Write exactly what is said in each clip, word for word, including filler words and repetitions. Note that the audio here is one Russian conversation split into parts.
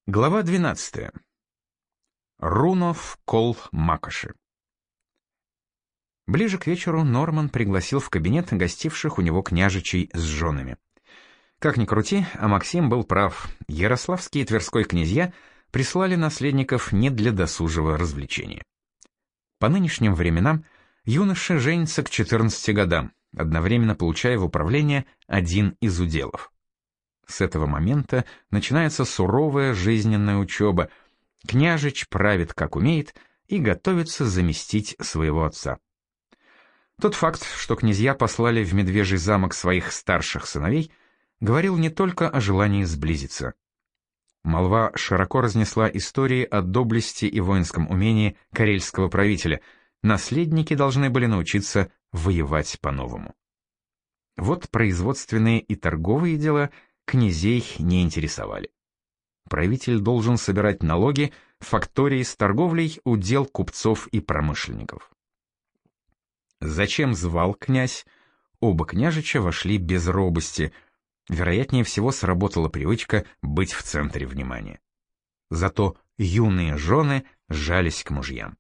Глава двенадцатая. Рунов кол Макоши. Ближе к вечеру Норман пригласил в кабинет гостивших у него княжичей с женами. Как ни крути, а Максим был прав. Ярославские и Тверской князья прислали наследников не для досужего развлечения. По нынешним временам юноша женится к четырнадцати годам, одновременно получая в управление один из уделов. С этого момента начинается суровая жизненная учеба. Княжич правит как умеет и готовится заместить своего отца. Тот факт, что князья послали в Медвежий замок своих старших сыновей, говорил не только о желании сблизиться. Молва широко разнесла истории о доблести и воинском умении карельского правителя. Наследники должны были научиться воевать по-новому. Вот производственные и торговые дела князей не интересовали. Правитель должен собирать налоги, фактории с торговлей — удел купцов и промышленников. Зачем звал князь? Оба княжича вошли без робости. Вероятнее всего, сработала привычка быть в центре внимания. Зато юные жены жались к мужьям.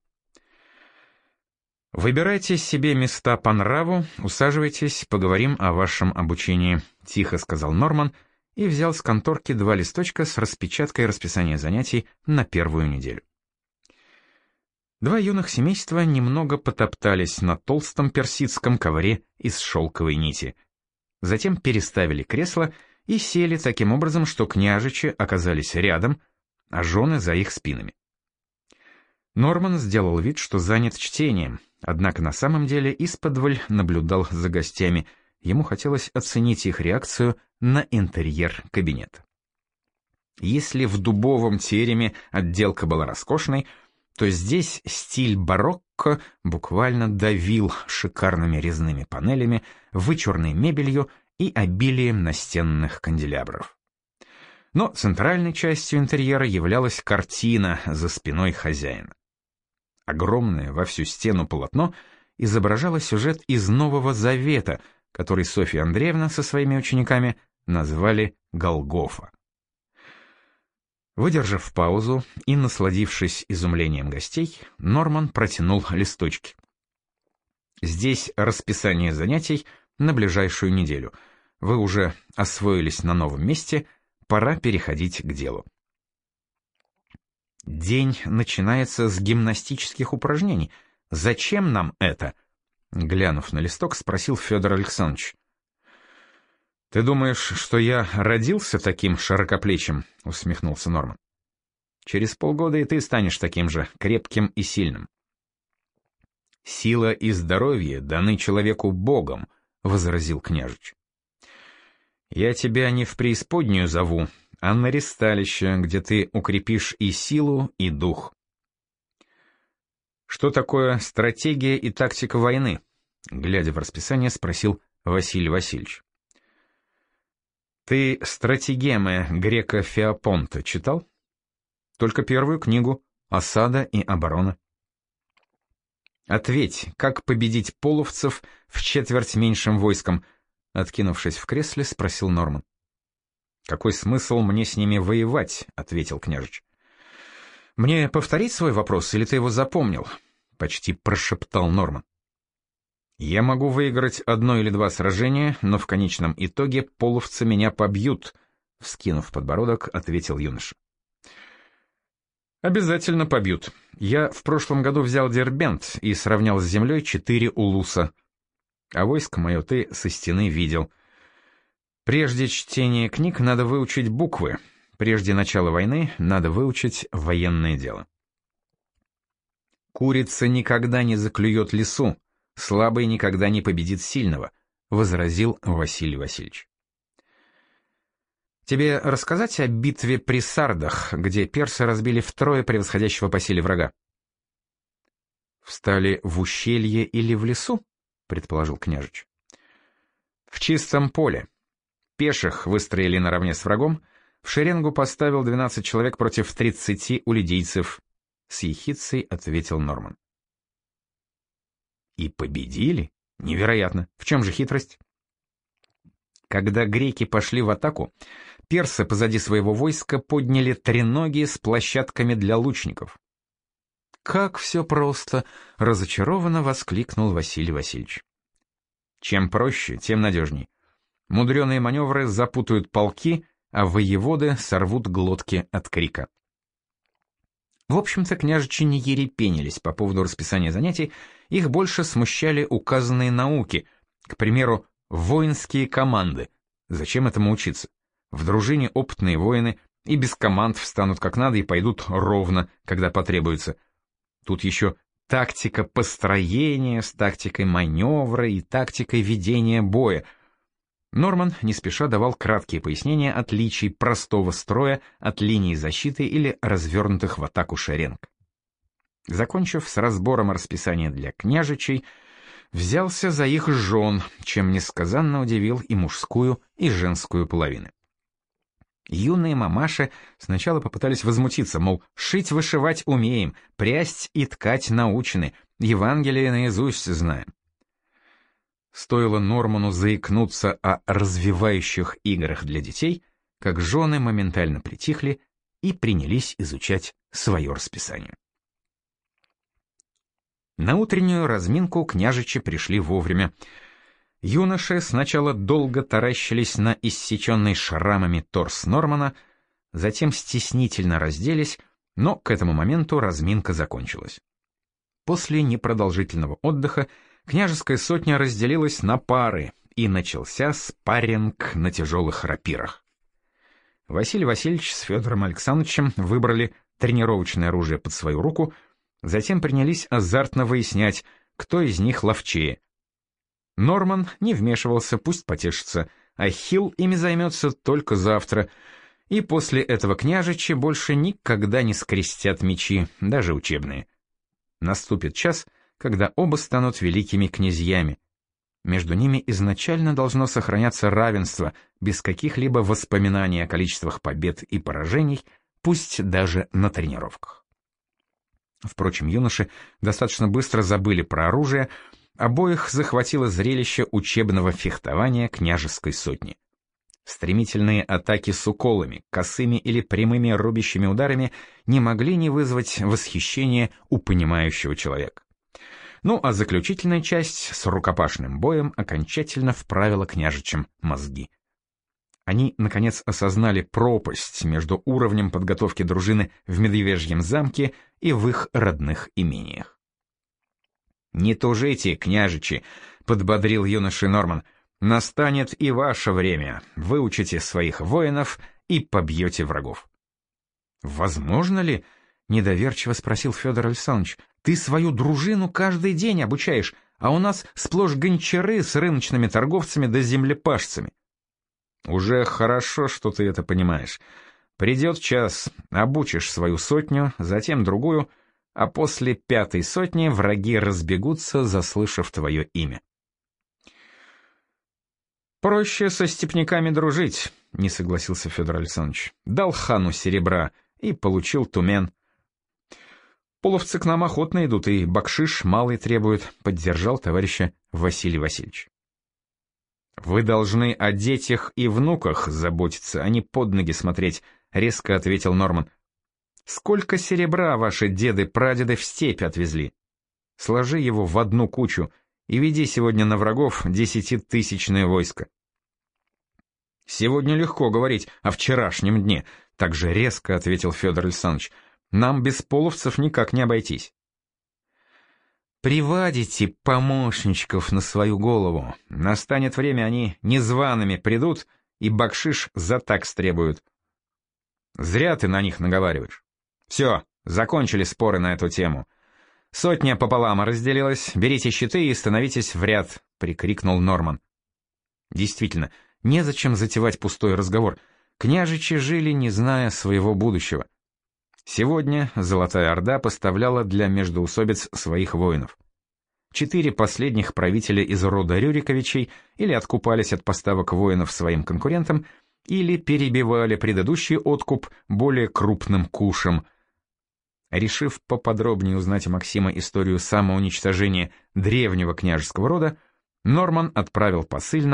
«Выбирайте себе места по нраву, усаживайтесь, поговорим о вашем обучении», — тихо сказал Норман и взял с конторки два листочка с распечаткой расписания занятий на первую неделю. Два юных семейства немного потоптались на толстом персидском ковре из шелковой нити. Затем переставили кресла и сели таким образом, что княжичи оказались рядом, а жены за их спинами. Норман сделал вид, что занят чтением, однако на самом деле исподволь наблюдал за гостями. Ему хотелось оценить их реакцию на интерьер кабинета. Если в дубовом тереме отделка была роскошной, то здесь стиль барокко буквально давил шикарными резными панелями, вычурной мебелью и обилием настенных канделябров. Но центральной частью интерьера являлась картина за спиной хозяина. Огромное во всю стену полотно изображало сюжет из Нового Завета, который Софья Андреевна со своими учениками назвали «Голгофа». Выдержав паузу и насладившись изумлением гостей, Норман протянул листочки. Здесь расписание занятий на ближайшую неделю. Вы уже освоились на новом месте, пора переходить к делу. День начинается с гимнастических упражнений. Зачем нам это? Глянув на листок, спросил Федор Александрович. «Ты думаешь, что я родился таким широкоплечим?» — усмехнулся Норман. «Через полгода и ты станешь таким же, крепким и сильным». «Сила и здоровье даны человеку Богом», — возразил княжич. «Я тебя не в преисподнюю зову, а на ристалище, где ты укрепишь и силу, и дух». «Что такое стратегия и тактика войны?» — глядя в расписание, спросил Василий Васильевич. «Ты стратегемы грека Феопонта читал?» «Только первую книгу «Осада и оборона». «Ответь, как победить половцев в четверть меньшим войском?» — откинувшись в кресле, спросил Норман. «Какой смысл мне с ними воевать?» — ответил княжич. «Мне повторить свой вопрос, или ты его запомнил?» — почти прошептал Норман. «Я могу выиграть одно или два сражения, но в конечном итоге половцы меня побьют», — вскинув подбородок, ответил юноша. «Обязательно побьют. Я в прошлом году взял Дербент и сравнял с землей четыре улуса. А войско мое ты со стены видел. Прежде чтения книг надо выучить буквы, прежде начала войны надо выучить военное дело». «Курица никогда не заклюет лису, слабый никогда не победит сильного», — возразил Василий Васильевич. «Тебе рассказать о битве при Сардах, где персы разбили втрое превосходящего по силе врага?» «Встали в ущелье или в лесу?» — предположил княжич. «В чистом поле. Пеших выстроили наравне с врагом, в шеренгу поставил двенадцать человек против тридцати у лидийцев», — с ехидцей ответил Норман. «И победили? Невероятно. В чем же хитрость?» Когда греки пошли в атаку, персы позади своего войска подняли треноги с площадками для лучников. «Как все просто!» — разочарованно воскликнул Василий Васильевич. «Чем проще, тем надежней. Мудреные маневры запутают полки, а воеводы сорвут глотки от крика». В общем-то, княжичи не ерепенились по поводу расписания занятий, их больше смущали указанные науки, к примеру, воинские команды. Зачем этому учиться? В дружине опытные воины и без команд встанут как надо и пойдут ровно, когда потребуется. Тут еще тактика построения с тактикой маневра и тактикой ведения боя. Норман не спеша давал краткие пояснения отличий простого строя от линии защиты или развернутых в атаку шеренг. Закончив с разбором расписания для княжичей, взялся за их жен, чем несказанно удивил и мужскую, и женскую половины. Юные мамаши сначала попытались возмутиться, мол, шить-вышивать умеем, прясть и ткать научены, Евангелие наизусть знаем. Стоило Норману заикнуться о развивающих играх для детей, как жены моментально притихли и принялись изучать свое расписание. На утреннюю разминку княжичи пришли вовремя. Юноши сначала долго таращились на иссеченный шрамами торс Нормана, затем стеснительно разделись, но к этому моменту разминка закончилась. После непродолжительного отдыха княжеская сотня разделилась на пары, и начался спарринг на тяжелых рапирах. Василий Васильевич с Федором Александровичем выбрали тренировочное оружие под свою руку, затем принялись азартно выяснять, кто из них ловчее. Норман не вмешивался, пусть потешится, а Хилл ими займется только завтра, и после этого княжичи больше никогда не скрестят мечи, даже учебные. Наступит час, когда оба станут великими князьями. Между ними изначально должно сохраняться равенство, без каких-либо воспоминаний о количествах побед и поражений, пусть даже на тренировках. Впрочем, юноши достаточно быстро забыли про оружие, обоих захватило зрелище учебного фехтования княжеской сотни. Стремительные атаки с уколами, косыми или прямыми рубящими ударами не могли не вызвать восхищения у понимающего человека. Ну а заключительная часть с рукопашным боем окончательно вправила княжичам мозги. Они, наконец, осознали пропасть между уровнем подготовки дружины в Медвежьем замке и в их родных имениях. «Не тужите, княжичи», — подбодрил юноши Норман, — «настанет и ваше время, выучите своих воинов и побьете врагов». «Возможно ли?» — недоверчиво спросил Федор Александрович. «Ты свою дружину каждый день обучаешь, а у нас сплошь гончары с рыночными торговцами да землепашцами». «Уже хорошо, что ты это понимаешь. Придет час, обучишь свою сотню, затем другую, а после пятой сотни враги разбегутся, заслышав твое имя». «Проще со степняками дружить», — не согласился Федор Александрович. «Дал хану серебра и получил тумен». «Половцы к нам охотно идут, и бакшиш малый требует», — поддержал товарища Василий Васильевич. «Вы должны о детях и внуках заботиться, а не под ноги смотреть», — резко ответил Норман. «Сколько серебра ваши деды-прадеды в степь отвезли? Сложи его в одну кучу и веди сегодня на врагов десятитысячное войско». «Сегодня легко говорить о вчерашнем дне», — также резко ответил Федор Александрович. «Нам без половцев никак не обойтись». «Приводите помощничков на свою голову. Настанет время, они незваными придут и бакшиш за такс требуют». «Зря ты на них наговариваешь. Все, закончили споры на эту тему. Сотня пополам разделилась, берите щиты и становитесь в ряд», — прикрикнул Норман. Действительно, незачем затевать пустой разговор. Княжичи жили, не зная своего будущего. Сегодня Золотая Орда поставляла для междоусобиц своих воинов. Четыре последних правителя из рода Рюриковичей или откупались от поставок воинов своим конкурентам, или перебивали предыдущий откуп более крупным кушем. Решив поподробнее узнать у Максима историю самоуничтожения древнего княжеского рода, Норман отправил посыльного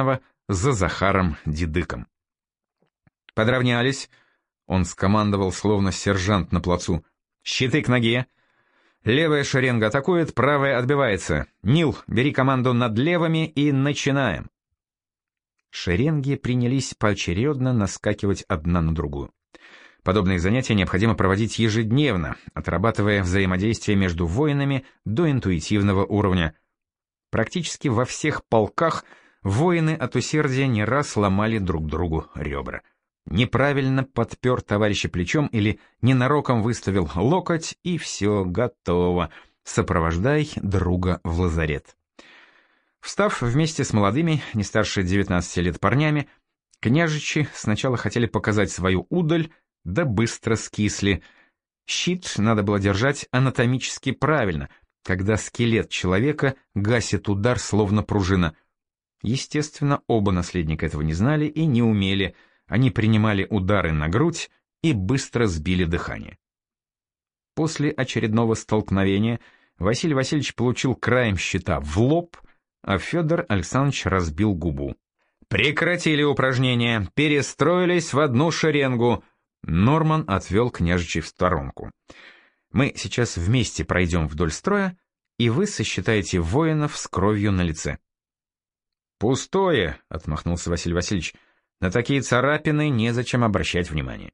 за Захаром Дидыком. «Подравнялись», — он скомандовал, словно сержант на плацу. «Щиты к ноге! Левая шеренга атакует, правая отбивается. Нил, бери команду над левыми и начинаем!» Шеренги принялись поочередно наскакивать одна на другую. Подобные занятия необходимо проводить ежедневно, отрабатывая взаимодействие между воинами до интуитивного уровня. Практически во всех полках воины от усердия не раз ломали друг другу ребра. Неправильно подпер товарища плечом или ненароком выставил локоть, и все готово. Сопровождай друга в лазарет. Встав вместе с молодыми, не старше девятнадцати лет парнями, княжичи сначала хотели показать свою удаль, да быстро скисли. Щит надо было держать анатомически правильно, когда скелет человека гасит удар словно пружина. Естественно, оба наследника этого не знали и не умели. Они принимали удары на грудь и быстро сбили дыхание. После очередного столкновения Василий Васильевич получил краем щита в лоб, а Федор Александрович разбил губу. «Прекратили упражнения, перестроились в одну шеренгу!» Норман отвел княжичей в сторонку. «Мы сейчас вместе пройдем вдоль строя, и вы сосчитаете воинов с кровью на лице». «Пустое!» — отмахнулся Василий Васильевич. «На такие царапины незачем обращать внимание».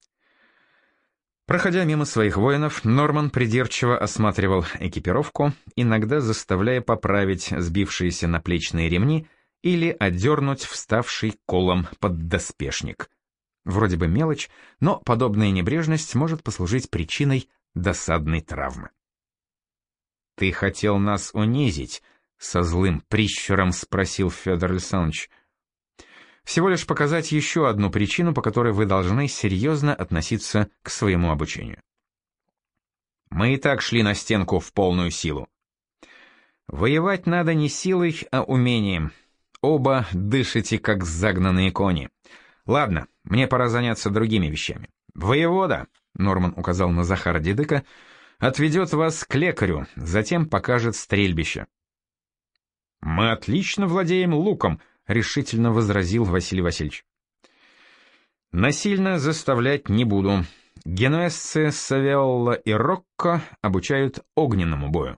Проходя мимо своих воинов, Норман придирчиво осматривал экипировку, иногда заставляя поправить сбившиеся наплечные ремни или отдернуть вставший колом поддоспешник. Вроде бы мелочь, но подобная небрежность может послужить причиной досадной травмы. «Ты хотел нас унизить?» — со злым прищуром спросил Федор Александрович. «Всего лишь показать еще одну причину, по которой вы должны серьезно относиться к своему обучению. Мы и так шли на стенку в полную силу. Воевать надо не силой, а умением. Оба дышите, как загнанные кони. Ладно, мне пора заняться другими вещами. Воевода, — Норман указал на Захара Дидыка, — отведет вас к лекарю, затем покажет стрельбище». «Мы отлично владеем луком», — решительно возразил Василий Васильевич. «Насильно заставлять не буду. Генуэзцы Савиолла и Рокко обучают огненному бою».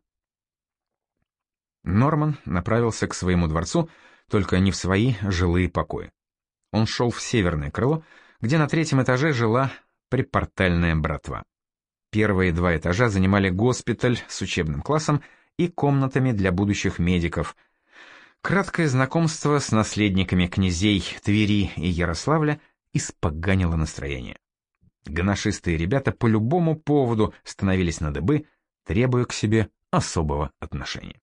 Норман направился к своему дворцу, только не в свои жилые покои. Он шел в северное крыло, где на третьем этаже жила припортальная братва. Первые два этажа занимали госпиталь с учебным классом и комнатами для будущих медиков. Краткое знакомство с наследниками князей Твери и Ярославля испоганило настроение. Гоношистые ребята по любому поводу становились на дыбы, требуя к себе особого отношения.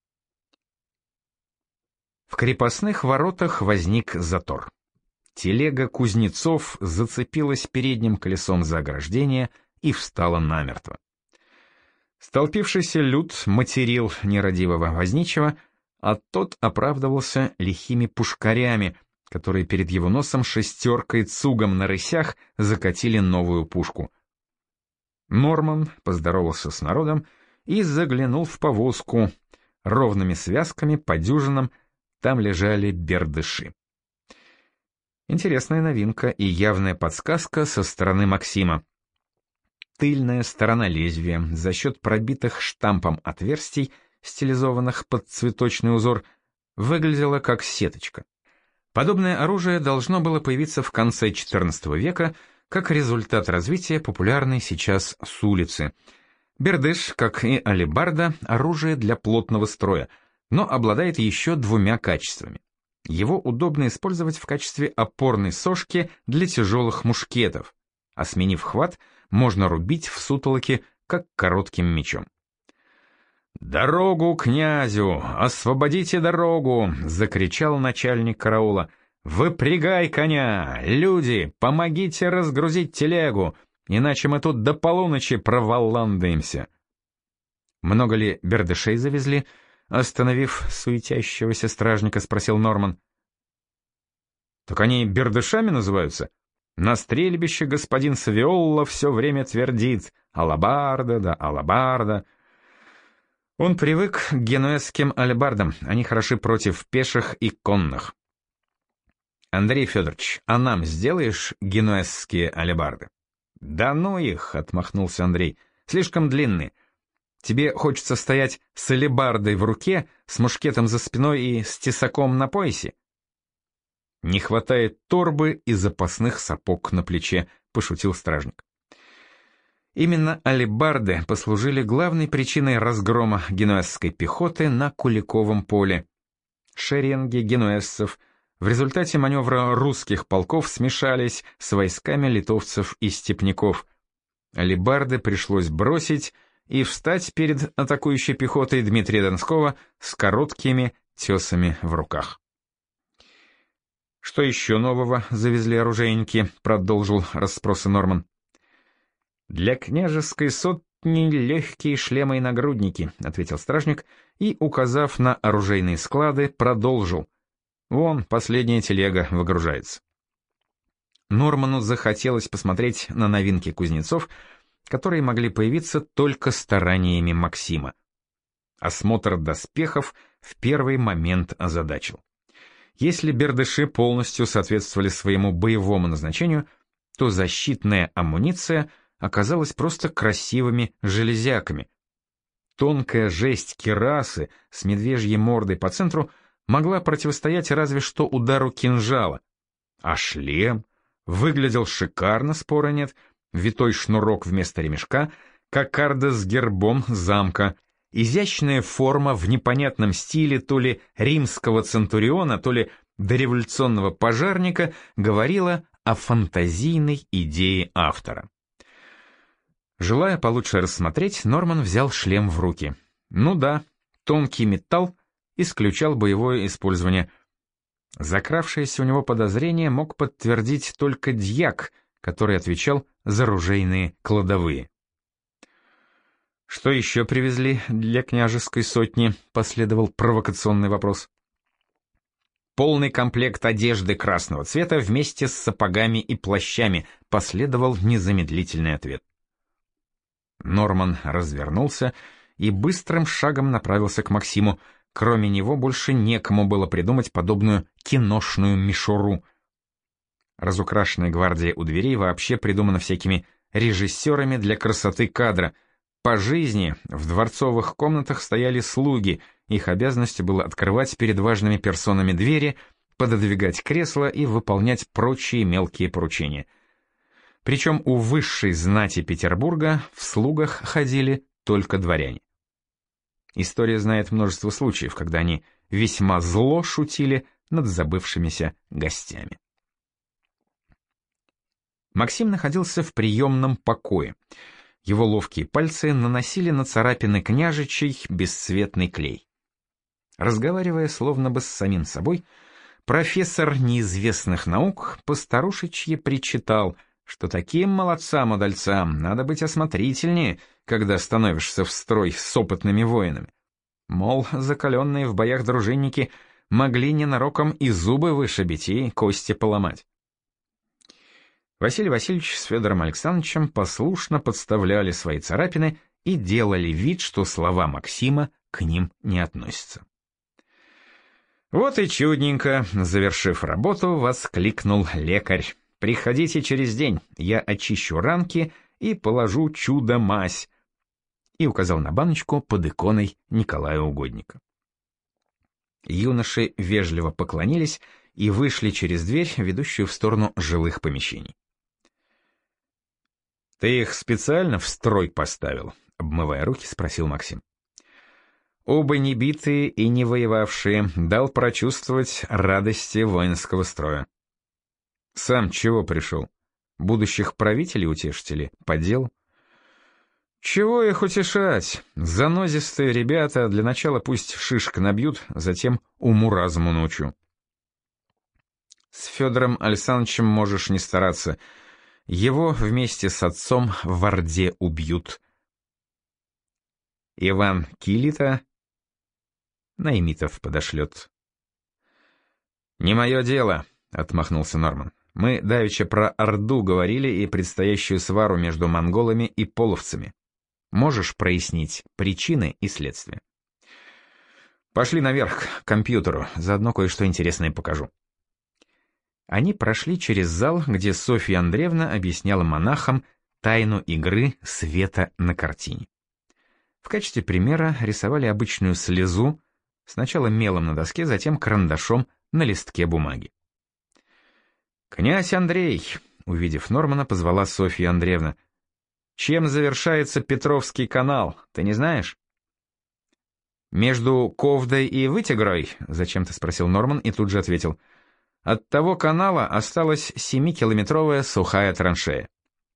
В крепостных воротах возник затор. Телега кузнецов зацепилась передним колесом за ограждение и встала намертво. Столпившийся люд материл нерадивого возничего, а тот оправдывался лихими пушкарями, которые перед его носом шестеркой цугом на рысях закатили новую пушку. Норман поздоровался с народом и заглянул в повозку. Ровными связками по дюжинам там лежали бердыши. Интересная новинка и явная подсказка со стороны Максима. Тыльная сторона лезвия за счет пробитых штампом отверстий, стилизованных под цветочный узор, выглядела как сеточка. Подобное оружие должно было появиться в конце четырнадцатого века как результат развития популярной сейчас с улицы. Бердыш, как и алебарда, оружие для плотного строя, но обладает еще двумя качествами. Его удобно использовать в качестве опорной сошки для тяжелых мушкетов, а сменив хват, можно рубить в сутолоке, как коротким мечом. «Дорогу князю! Освободите дорогу!» — закричал начальник караула. «Выпрягай коня! Люди, помогите разгрузить телегу, иначе мы тут до полуночи проволандаемся!» «Много ли бердышей завезли?» — остановив суетящегося стражника, спросил Норман. «Так они бердышами называются? На стрельбище господин Савиолла все время твердит «алабарда да алабарда». Он привык к генуэзским алебардам, они хороши против пеших и конных. Андрей Федорович, а нам сделаешь генуэзские алебарды? Да ну их, отмахнулся Андрей, слишком длинные. Тебе хочется стоять с алебардой в руке, с мушкетом за спиной и с тесаком на поясе? Не хватает торбы и запасных сапог на плече, пошутил стражник. Именно алебарды послужили главной причиной разгрома генуэзской пехоты на Куликовом поле. Шеренги генуэзцев в результате маневра русских полков смешались с войсками литовцев и степняков. Алебарды пришлось бросить и встать перед атакующей пехотой Дмитрия Донского с короткими тесами в руках. «Что еще нового завезли оружейники?» — продолжил расспросы Норман. «Для княжеской сотни легкие шлемы и нагрудники», — ответил стражник и, указав на оружейные склады, продолжил. «Вон, последняя телега выгружается». Норману захотелось посмотреть на новинки кузнецов, которые могли появиться только стараниями Максима. Осмотр доспехов в первый момент озадачил. Если бердыши полностью соответствовали своему боевому назначению, то защитная амуниция оказалась просто красивыми железяками. Тонкая жесть кирасы с медвежьей мордой по центру могла противостоять разве что удару кинжала. А шлем выглядел шикарно, спора нет, витой шнурок вместо ремешка, кокарда с гербом замка, изящная форма в непонятном стиле то ли римского центуриона, то ли дореволюционного пожарника говорила о фантазийной идее автора. Желая получше рассмотреть, Норман взял шлем в руки. Ну да, тонкий металл исключал боевое использование. Закравшееся у него подозрение мог подтвердить только дьяк, который отвечал за ружейные кладовые. «Что еще привезли для княжеской сотни?» — последовал провокационный вопрос. «Полный комплект одежды красного цвета вместе с сапогами и плащами», — последовал незамедлительный ответ. Норман развернулся и быстрым шагом направился к Максиму. Кроме него больше некому было придумать подобную киношную мишуру. Разукрашенная гвардия у дверей вообще придумана всякими режиссерами для красоты кадра. По жизни в дворцовых комнатах стояли слуги, их обязанностью было открывать перед важными персонами двери, пододвигать кресла и выполнять прочие мелкие поручения. Причем у высшей знати Петербурга в слугах ходили только дворяне. История знает множество случаев, когда они весьма зло шутили над забывшимися гостями. Максим находился в приемном покое. Его ловкие пальцы наносили на царапины княжичей бесцветный клей. Разговаривая словно бы с самим собой, профессор неизвестных наук постарушечье причитал, что таким молодцам-удальцам надо быть осмотрительнее, когда становишься в строй с опытными воинами. Мол, закаленные в боях дружинники могли ненароком и зубы вышибить, и кости поломать. Василий Васильевич с Федором Александровичем послушно подставляли свои царапины и делали вид, что слова Максима к ним не относятся. «Вот и чудненько», — завершив работу, воскликнул лекарь. «Приходите через день, я очищу ранки и положу чудо-мазь», и указал на баночку под иконой Николая Угодника. Юноши вежливо поклонились и вышли через дверь, ведущую в сторону жилых помещений. «Ты их специально в строй поставил?» — обмывая руки, спросил Максим. «Оба не битые и не воевавшие, дал прочувствовать радости воинского строя». «Сам чего пришел? Будущих правителей утешить или по делу?» «Чего их утешать? Занозистые ребята для начала пусть шишек набьют, затем уму-разуму научу». «С Федором Александровичем можешь не стараться. Его вместе с отцом в Орде убьют». «Иван Килита?» «Наймитов подошлет». «Не мое дело», — отмахнулся Норман. «Мы давеча про Орду говорили и предстоящую свару между монголами и половцами. Можешь прояснить причины и следствия?» «Пошли наверх, к компьютеру, заодно кое-что интересное покажу». Они прошли через зал, где Софья Андреевна объясняла монахам тайну игры света на картине. В качестве примера рисовали обычную слезу, сначала мелом на доске, затем карандашом на листке бумаги. «Князь Андрей», — увидев Нормана, позвала Софья Андреевна. «Чем завершается Петровский канал, ты не знаешь?» «Между Ковдой и Вытегрой?» — зачем-то спросил Норман и тут же ответил. «От того канала осталась семикилометровая сухая траншея».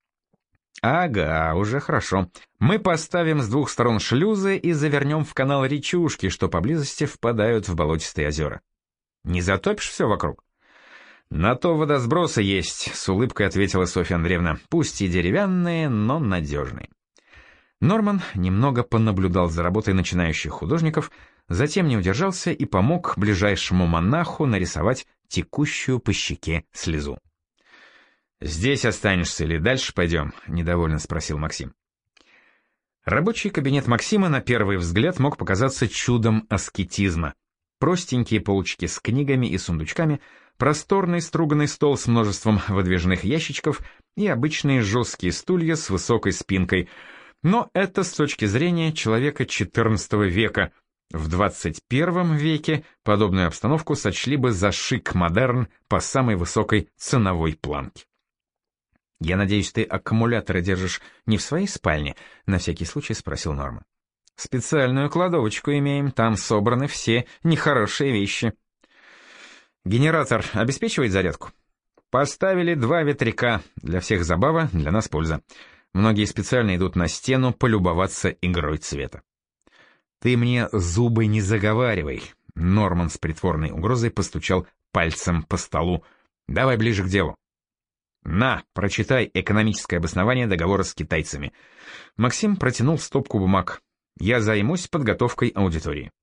«Ага, уже хорошо. Мы поставим с двух сторон шлюзы и завернем в канал речушки, что поблизости впадают в болотистые озера. Не затопишь все вокруг?» «На то водосбросы есть», — с улыбкой ответила Софья Андреевна. «Пусть и деревянные, но надежные». Норман немного понаблюдал за работой начинающих художников, затем не удержался и помог ближайшему монаху нарисовать текущую по щеке слезу. «Здесь останешься или дальше пойдем?» — недовольно спросил Максим. Рабочий кабинет Максима на первый взгляд мог показаться чудом аскетизма. Простенькие полочки с книгами и сундучками, просторный струганный стол с множеством выдвижных ящичков и обычные жесткие стулья с высокой спинкой. Но это с точки зрения человека четырнадцатого века. В двадцать первом веке подобную обстановку сочли бы за шик-модерн по самой высокой ценовой планке. «Я надеюсь, ты аккумуляторы держишь не в своей спальне?» — на всякий случай спросил Норман. «Специальную кладовочку имеем, там собраны все нехорошие вещи». «Генератор обеспечивает зарядку?» «Поставили два ветряка, для всех забава, для нас польза. Многие специально идут на стену полюбоваться игрой цвета». «Ты мне зубы не заговаривай», — Норман с притворной угрозой постучал пальцем по столу. «Давай ближе к делу». «На, прочитай экономическое обоснование договора с китайцами». Максим протянул стопку бумаг. «Я займусь подготовкой аудитории».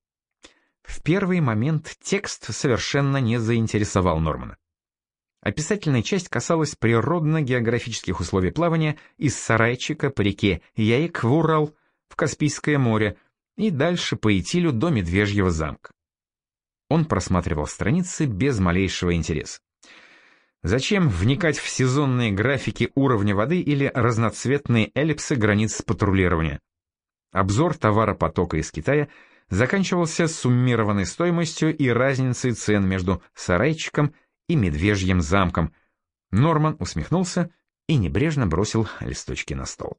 В первый момент текст совершенно не заинтересовал Нормана. Описательная часть касалась природно-географических условий плавания из Сарайчика по реке Яик в Урал, в Каспийское море и дальше по Итилю до Медвежьего замка. Он просматривал страницы без малейшего интереса. Зачем вникать в сезонные графики уровня воды или разноцветные эллипсы границ патрулирования? Обзор товаропотока из Китая заканчивался суммированной стоимостью и разницей цен между Сарайчиком и Медвежьим замком. Норман усмехнулся и небрежно бросил листочки на стол.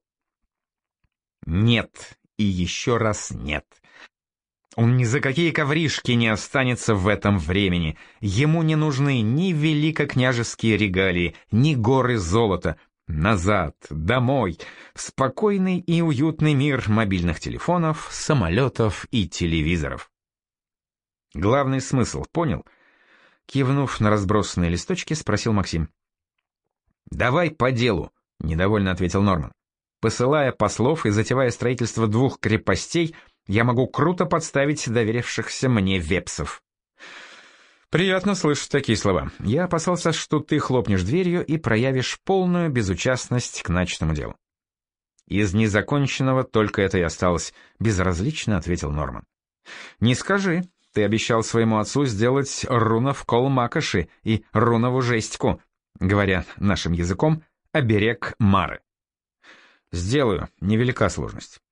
Нет, и еще раз нет. Он ни за какие ковришки не останется в этом времени. Ему не нужны ни великокняжеские регалии, ни горы золота. Назад, домой, в спокойный и уютный мир мобильных телефонов, самолетов и телевизоров. Главный смысл понял? Кивнув на разбросанные листочки, спросил Максим. «Давай по делу», — недовольно ответил Норман. «Посылая послов и затевая строительство двух крепостей, я могу круто подставить доверившихся мне вепсов». «Приятно слышать такие слова. Я опасался, что ты хлопнешь дверью и проявишь полную безучастность к начатому делу». «Из незаконченного только это и осталось», — безразлично ответил Норман. «Не скажи, ты обещал своему отцу сделать рунов колмакоши и рунову жестьку, говоря нашим языком, оберег Мары». «Сделаю, невелика сложность».